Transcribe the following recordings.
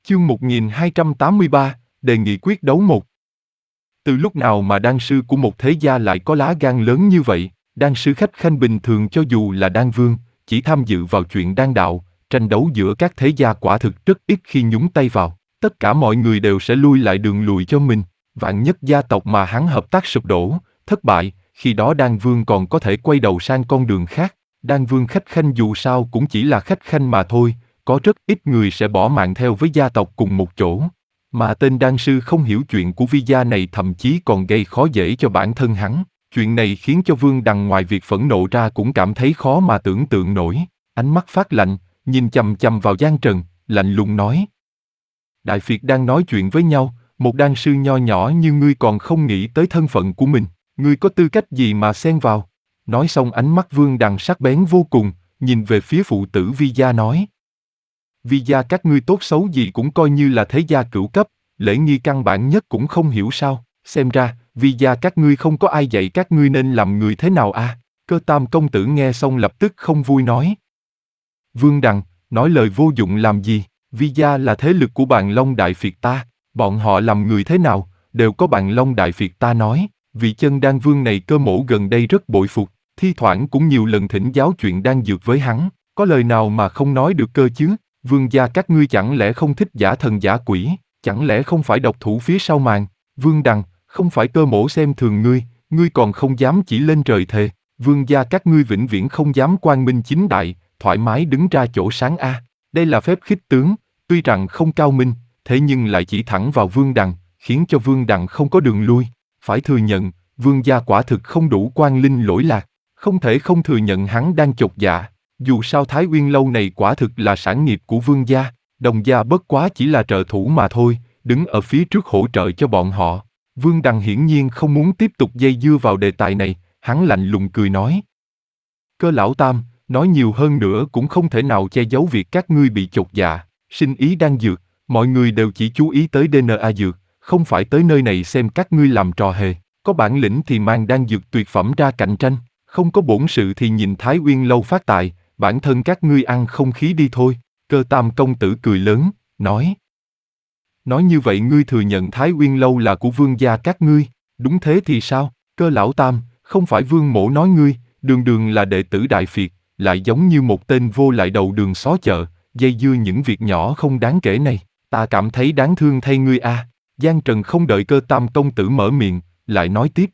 Chương 1283, đề nghị quyết đấu một. Từ lúc nào mà đan sư của một thế gia lại có lá gan lớn như vậy? Đan sư khách khanh bình thường cho dù là đan vương, chỉ tham dự vào chuyện đan đạo, tranh đấu giữa các thế gia quả thực rất ít khi nhúng tay vào. Tất cả mọi người đều sẽ lui lại đường lùi cho mình. Vạn nhất gia tộc mà hắn hợp tác sụp đổ, thất bại, khi đó đan vương còn có thể quay đầu sang con đường khác. Đan vương khách khanh dù sao cũng chỉ là khách khanh mà thôi, có rất ít người sẽ bỏ mạng theo với gia tộc cùng một chỗ. Mà tên đan sư không hiểu chuyện của Vi gia này thậm chí còn gây khó dễ cho bản thân hắn. Chuyện này khiến cho Vương Đằng ngoài việc phẫn nộ ra cũng cảm thấy khó mà tưởng tượng nổi. Ánh mắt phát lạnh, nhìn chằm chằm vào Giang Trần, lạnh lùng nói. Đại Việt đang nói chuyện với nhau, một đan sư nho nhỏ như ngươi còn không nghĩ tới thân phận của mình. Ngươi có tư cách gì mà xen vào? Nói xong ánh mắt Vương Đằng sắc bén vô cùng, nhìn về phía phụ tử Vi gia nói. Vi gia các ngươi tốt xấu gì cũng coi như là thế gia cửu cấp, lễ nghi căn bản nhất cũng không hiểu sao, xem ra, Vi gia các ngươi không có ai dạy các ngươi nên làm người thế nào à? Cơ Tam công tử nghe xong lập tức không vui nói. Vương Đằng, nói lời vô dụng làm gì? Vi gia là thế lực của Bàn Long Đại Việt ta, bọn họ làm người thế nào, đều có Bàn Long Đại Việt ta nói. Vị chân đan vương này Cơ Mỗ gần đây rất bội phục, thi thoảng cũng nhiều lần thỉnh giáo chuyện đan dược với hắn, có lời nào mà không nói được cơ chứ? Vương gia các ngươi chẳng lẽ không thích giả thần giả quỷ, chẳng lẽ không phải độc thủ phía sau màn? Vương Đằng, không phải Cơ Mỗ xem thường ngươi, ngươi còn không dám chỉ lên trời thề. Vương gia các ngươi vĩnh viễn không dám quang minh chính đại, thoải mái đứng ra chỗ sáng a. Đây là phép khích tướng, tuy rằng không cao minh, thế nhưng lại chỉ thẳng vào Vương Đằng, khiến cho Vương Đằng không có đường lui. Phải thừa nhận, Vương gia quả thực không đủ quan linh lỗi lạc, không thể không thừa nhận hắn đang chột dạ. Dù sao Thái Uyên lâu này quả thực là sản nghiệp của Vương gia, Đồng gia bất quá chỉ là trợ thủ mà thôi, đứng ở phía trước hỗ trợ cho bọn họ. Vương Đằng hiển nhiên không muốn tiếp tục dây dưa vào đề tài này, hắn lạnh lùng cười nói. Cơ lão tam, nói nhiều hơn nữa cũng không thể nào che giấu việc các ngươi bị chột dạ, sinh ý đang dược, mọi người đều chỉ chú ý tới DNA dược, không phải tới nơi này xem các ngươi làm trò hề, có bản lĩnh thì mang đan dược tuyệt phẩm ra cạnh tranh, không có bổn sự thì nhìn Thái Uyên lâu phát tài, bản thân các ngươi ăn không khí đi thôi. Cơ Tam công tử cười lớn, nói. Nói như vậy ngươi thừa nhận Thái Uyên lâu là của Vương gia các ngươi, đúng thế thì sao? Cơ lão tam, không phải Vương mỗ nói ngươi, đường đường là đệ tử Đại Việt, lại giống như một tên vô lại đầu đường xó chợ, dây dưa những việc nhỏ không đáng kể này, ta cảm thấy đáng thương thay ngươi a. Giang Trần không đợi Cơ Tam công tử mở miệng, lại nói tiếp.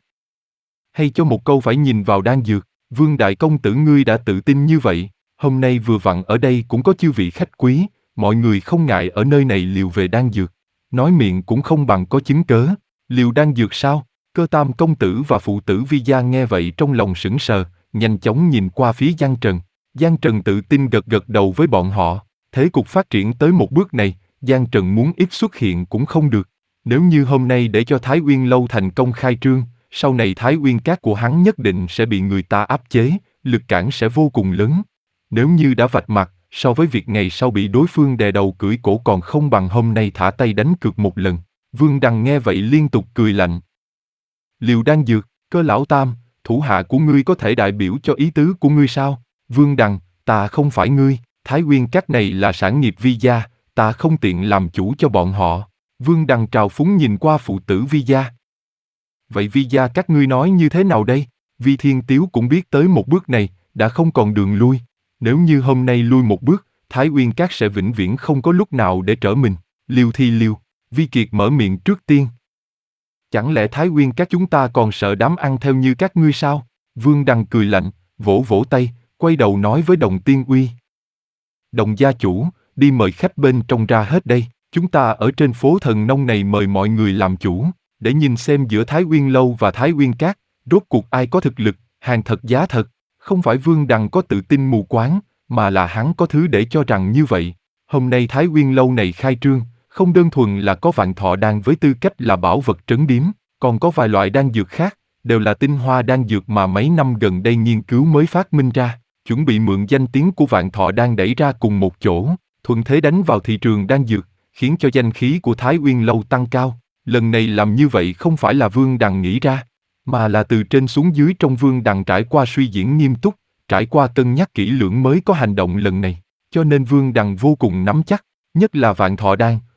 Hay cho một câu phải nhìn vào đan dược, Vương đại công tử ngươi đã tự tin như vậy, hôm nay vừa vặn ở đây cũng có chư vị khách quý, mọi người không ngại ở nơi này liều về đan dược. Nói miệng cũng không bằng có chứng cớ, liều đan dược sao? Cơ Tam công tử và phụ tử Vi gia nghe vậy trong lòng sững sờ, nhanh chóng nhìn qua phía Giang Trần. Giang Trần tự tin gật gật đầu với bọn họ, thế cục phát triển tới một bước này, Giang Trần muốn ít xuất hiện cũng không được. Nếu như hôm nay để cho Thái Uyên lâu thành công khai trương, sau này Thái Uyên các của hắn nhất định sẽ bị người ta áp chế, lực cản sẽ vô cùng lớn. Nếu như đã vạch mặt, so với việc ngày sau bị đối phương đè đầu cưỡi cổ còn không bằng hôm nay thả tay đánh cược một lần. Vương Đằng nghe vậy liên tục cười lạnh. Liều đan dược, Cơ lão tam, thủ hạ của ngươi có thể đại biểu cho ý tứ của ngươi sao? Vương Đằng, ta không phải ngươi, Thái Uyên các này là sản nghiệp Vi gia, ta không tiện làm chủ cho bọn họ. Vương Đằng trào phúng nhìn qua phụ tử Vi gia. Vậy Vi gia các ngươi nói như thế nào đây? Vi Thiên Tiếu cũng biết tới một bước này, đã không còn đường lui. Nếu như hôm nay lui một bước, Thái Uyên các sẽ vĩnh viễn không có lúc nào để trở mình. Liêu thì liêu, Vi Kiệt mở miệng trước tiên. Chẳng lẽ Thái Uyên các chúng ta còn sợ đám ăn theo như các ngươi sao? Vương Đằng cười lạnh, vỗ vỗ tay, quay đầu nói với Đồng Tiên Uy. Đồng gia chủ, đi mời khách bên trong ra hết đây, chúng ta ở trên phố Thần Nông này mời mọi người làm chủ, để nhìn xem giữa Thái Uyên lâu và Thái Uyên các, rốt cuộc ai có thực lực, hàng thật giá thật. Không phải Vương Đằng có tự tin mù quáng, mà là hắn có thứ để cho rằng như vậy. Hôm nay Thái Uyên lâu này khai trương, không đơn thuần là có Vạn Thọ đan với tư cách là bảo vật trấn điếm, còn có vài loại đan dược khác, đều là tinh hoa đan dược mà mấy năm gần đây nghiên cứu mới phát minh ra, chuẩn bị mượn danh tiếng của Vạn Thọ đan đẩy ra cùng một chỗ, thuận thế đánh vào thị trường đan dược, khiến cho danh khí của Thái Uyên lâu tăng cao. Lần này làm như vậy không phải là Vương Đằng nghĩ ra, mà là từ trên xuống dưới trong Vương Đằng trải qua suy diễn nghiêm túc, trải qua cân nhắc kỹ lưỡng mới có hành động lần này, cho nên Vương Đằng vô cùng nắm chắc, nhất là Vạn Thọ đan,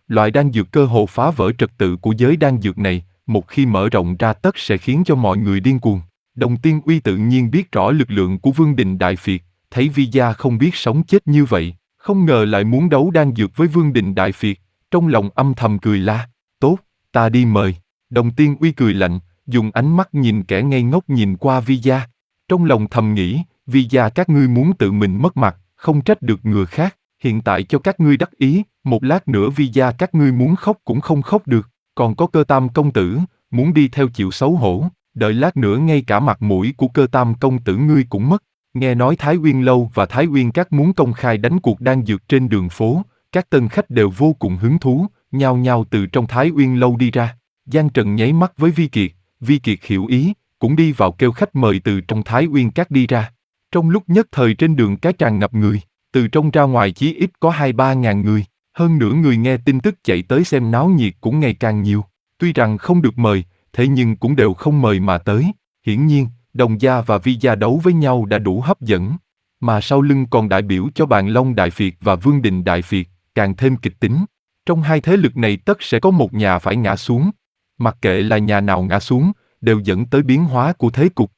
Loại đan dược cơ hồ phá vỡ trật tự của giới đan dược này, một khi mở rộng ra tất sẽ khiến cho mọi người điên cuồng. Đồng Tiên Uy tự nhiên biết rõ lực lượng của Vương Đình Đại Phiệt, thấy Vi Gia không biết sống chết như vậy, không ngờ lại muốn đấu đan dược với Vương Đình Đại Phiệt, trong lòng âm thầm cười la, tốt, ta đi mời. Đồng Tiên Uy cười lạnh, dùng ánh mắt nhìn kẻ ngây ngốc nhìn qua Vi Gia. Trong lòng thầm nghĩ, Vi Gia các ngươi muốn tự mình mất mặt, không trách được người khác, hiện tại cho các ngươi đắc ý, một lát nữa Vi Gia các ngươi muốn khóc cũng không khóc được, còn có Cơ Tam công tử, muốn đi theo chịu xấu hổ, đợi lát nữa ngay cả mặt mũi của Cơ Tam công tử ngươi cũng mất. Nghe nói Thái Uyên Lâu và Thái Uyên Các muốn công khai đánh cuộc đan dược trên đường phố, các tân khách đều vô cùng hứng thú, nhao nhao từ trong Thái Uyên Lâu đi ra. Giang Trần nháy mắt với Vi Kiệt hiểu ý, cũng đi vào kêu khách mời từ trong Thái Uyên Các đi ra. Trong lúc nhất thời trên đường cái tràn ngập người, từ trong ra ngoài chí ít có 2-3 ngàn người, hơn nữa người nghe tin tức chạy tới xem náo nhiệt cũng ngày càng nhiều. Tuy rằng không được mời, thế nhưng cũng đều không mời mà tới. Hiển nhiên, Đồng Gia và Vi Gia đấu với nhau đã đủ hấp dẫn, mà sau lưng còn đại biểu cho Bàn Long Đại Phiệt và Vương Đình Đại Phiệt, càng thêm kịch tính. Trong hai thế lực này tất sẽ có một nhà phải ngã xuống. Mặc kệ là nhà nào ngã xuống, đều dẫn tới biến hóa của thế cục.